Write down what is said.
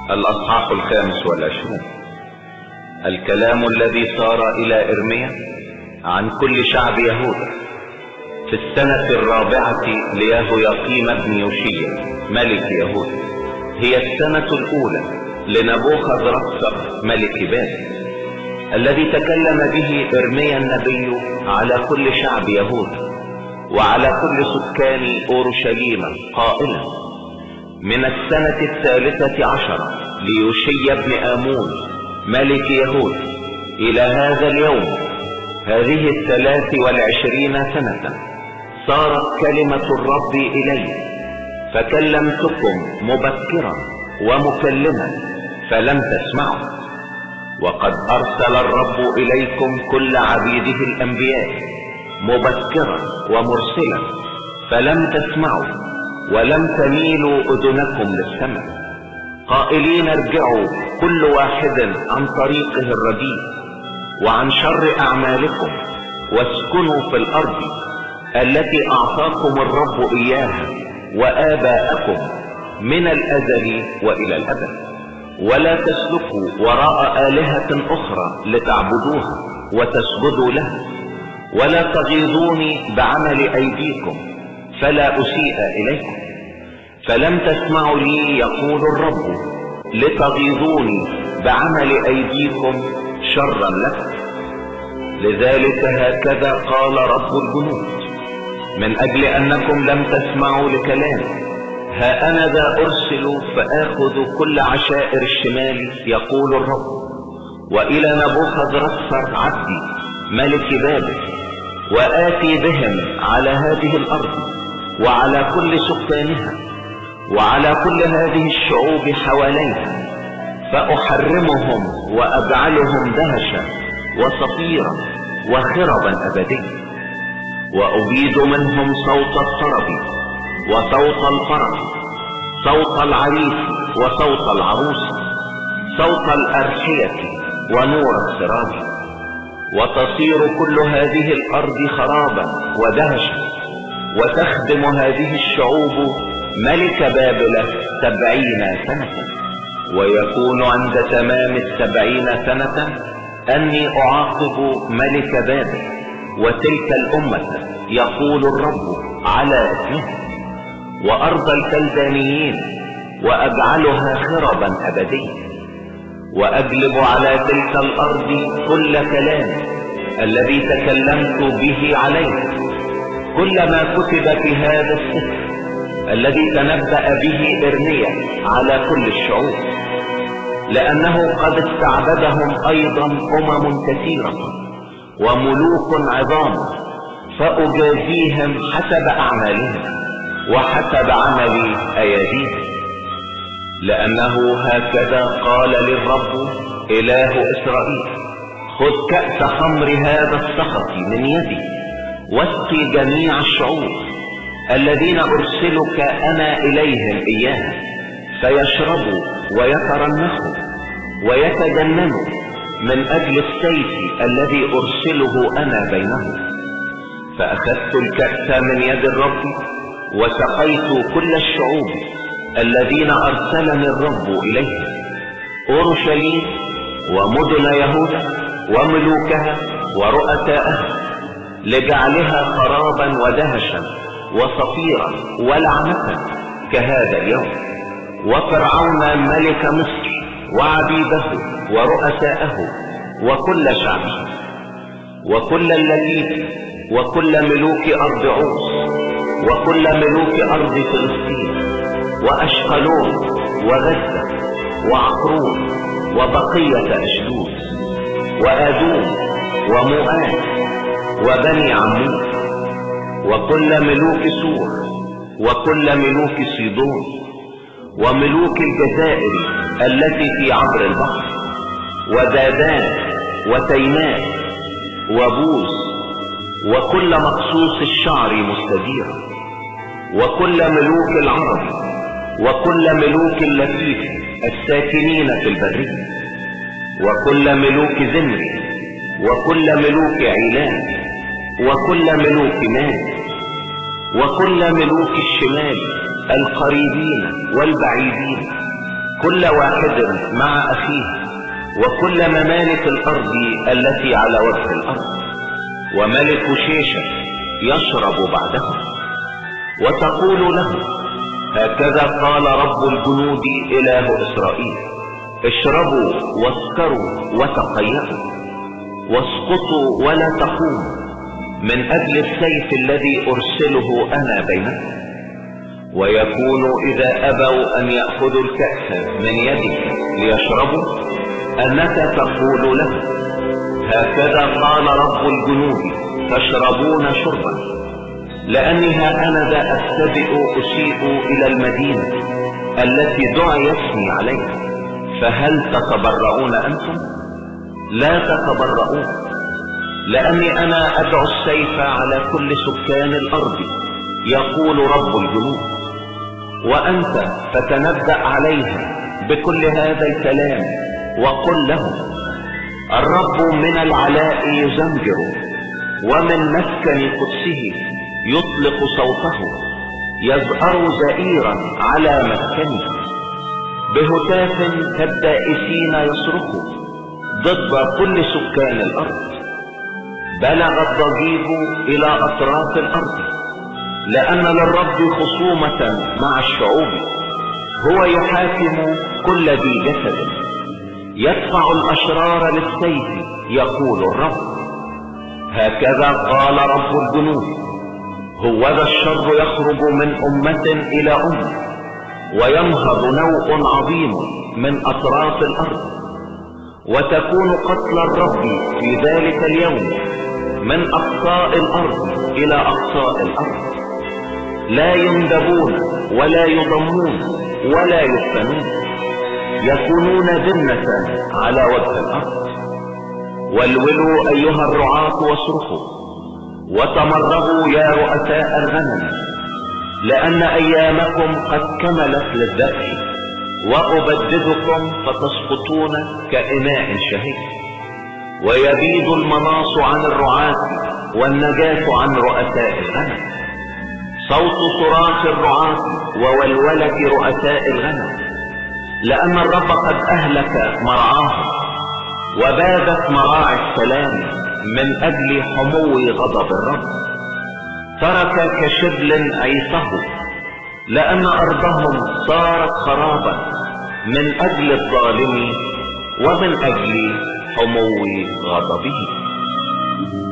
الأصحاح 25. الكلام الذي صار إلى إرميا عن كل شعب يهوذا في السنة 4 ليهوياقيم ابن يوشيا ملك يهوذا، هي السنة الأولى لنبوخذ رصر ملك بابل، الذي تكلم به إرميا النبي على كل شعب يهوذا وعلى كل سكان أورشليم قائلا: من السنة 13 ليوشيا بن آمون ملك يهوذا إلى هذا اليوم، هذه 23 سنة، صارت كلمة الرب إلي، فكلمتكم مبكرا ومكلما فلم تسمعوا، وقد أرسل الرب إليكم كل عبيده الأنبياء مبكرا ومرسلا فلم تسمعوا، ولم تميلوا أذنكم للسمع، قائلين: ارجعوا كل واحد عن طريقه الرديء وعن شر أعمالكم، واسكنوا في الأرض التي أعطاكم الرب إياها وآباءكم من الأزل وإلى الأبد، ولا تسلكوا وراء آلهة أخرى لتعبدوها وتسجدوا لها، ولا تغيظوني بعمل أيديكم فلا أسيء إليكم، فلم تسمعوا لي يقول الرب، لتغيظوني بعمل أيديكم شرا لكم. لذلك هكذا قال رب الجنود: من أجل أنكم لم تسمعوا لكلامي، ها أنا ذا أرسل فآخذ كل عشائر الشمال يقول الرب، وإلى نبوخذ رصر عبدي ملك بابل، وآتي بهم على هذه الأرض وعلى كل سكانها وعلى كل هذه الشعوب حواليها، فأحرمهم وأجعلهم دهشا وصفيرا وخربا أبديا، وأبيد منهم صوت الطرب وصوت الفرح، صوت العريس وصوت العروس، صوت الأرحية ونور السراج، وتصير كل هذه الأرض خرابا ودهشا، وتخدم هذه الشعوب ملك بابل 70 سنة، ويكون عند تمام 70 سنة أني أعاقب ملك بابل وتلك الأمة يقول الرب على اسمها، وأرض الكلدانيين، وأجعلها خربا أبديا، وأجلب على تلك الأرض كل كلام الذي تكلمت به عليه، كل ما كتب في هذا السفر الذي تنبأ به إرميا على كل الشعوب، لأنه قد استعبدهم أيضا أمم كثيرة وملوك عظام، فأجازيهم حسب أعمالهم وحسب عمل أيديهم، لأنه هكذا قال للرب إله إسرائيل: خذ كأس خمر هذا السخط من يدي واسقي جميع الشعوب الذين أرسلك أنا إليهم إياها، فيشربوا ويترنخوا ويتجننوا من أجل السيف الذي أرسله أنا بينهم. فأخذت الكأس من يد الرب وسقيت كل الشعوب الذين أرسلني الرب إليهم، أورشليم ومدن يهوذا وملوكها ورؤساءها، لجعلها خرابا ودهشا وصفيرا ولعنة كهذا اليوم، وفرعون ملك مصر وعبيده ورؤساءه وكل شعبه وكل اللذيذ وكل ملوك أرض عوص وكل ملوك أرض فلسطين وأشقلون وغزة وعقرون وبقية أشدود وآدوم ومؤاب وبني عمون وكل ملوك سور وكل ملوك صيدون وملوك الجزائر التي في عبر البحر ودادان وتيمان وبوز وكل مقصوص الشعر مستديرا وكل ملوك العرب وكل ملوك اللفيف الساكنين في البرية وكل ملوك زمر وكل ملوك عيلان وكل ملوك مال وكل ملوك الشمال القريبين والبعيدين كل واحد مع أخيه وكل ممالك الأرض التي على وجه الأرض، وملك شيشة يشرب بعدهم. وتقول له: هكذا قال رب الجنود إله إسرائيل: اشربوا واسكروا وتقيأوا واسقطوا ولا تقوموا من أجل السيف الذي أرسله أنا بينكم. ويكون إذا أبوا أن يأخذوا الكأس من يدك ليشربوا أنك تقول له: هكذا قال رب الجنود: تشربون شربا، لأني ها أنا ذا أبتدئ أسيء إلى المدينة التي دعي اسمي عليها، فهل تتبرؤون أنتم؟ لا تتبرؤون، لأني أنا أدعو السيف على كل سكان الأرض، يقول رب الجنود. وأنت فتنبأ عليها بكل هذا الكلام وقل لهم: الرب من العلاء يزمجر، ومن مسكن قدسه يطلق صوته، يزأر زئيرا على مسكنه، بهتاف كالدائسين يصرخ ضد كل سكان الأرض. بلغ الضجيج إلى أطراف الأرض، لأن للرب خصومة مع الشعوب، هو يحاكم كل ذي جسد، يدفع الأشرار للسيف، يقول الرب. هكذا قال رب الجنود: هوذا الشر يخرج من أمة إلى أمة، وينهض نوء عظيم من أطراف الأرض، وتكون قتل الرب في ذلك اليوم من أقصاء الأرض إلى أقصاء الأرض، لا يندبون ولا يضمون ولا يفتنون، يكونون ذمة على وجه الأرض. والولوا أيها الرعاة واصرخوا، وتمرغوا يا رؤساء الغنم، لأن أيامكم قد كملت للذبح، وأبددكم فتسقطون كإناء شهي. ويبيد المناص عن الرعاة والنجاة عن رؤساء الغنم، صوت صراخ الرعاة وولولة رؤساء الغنم، لأن الرب قد أهلك مرعاهم، وبادت مراعي السلام من أجل حمو غضب الرب. ترك كشبل عيصه، لأن أرضهم صارت خرابا من أجل الظالم ومن أجل حمو غضبه.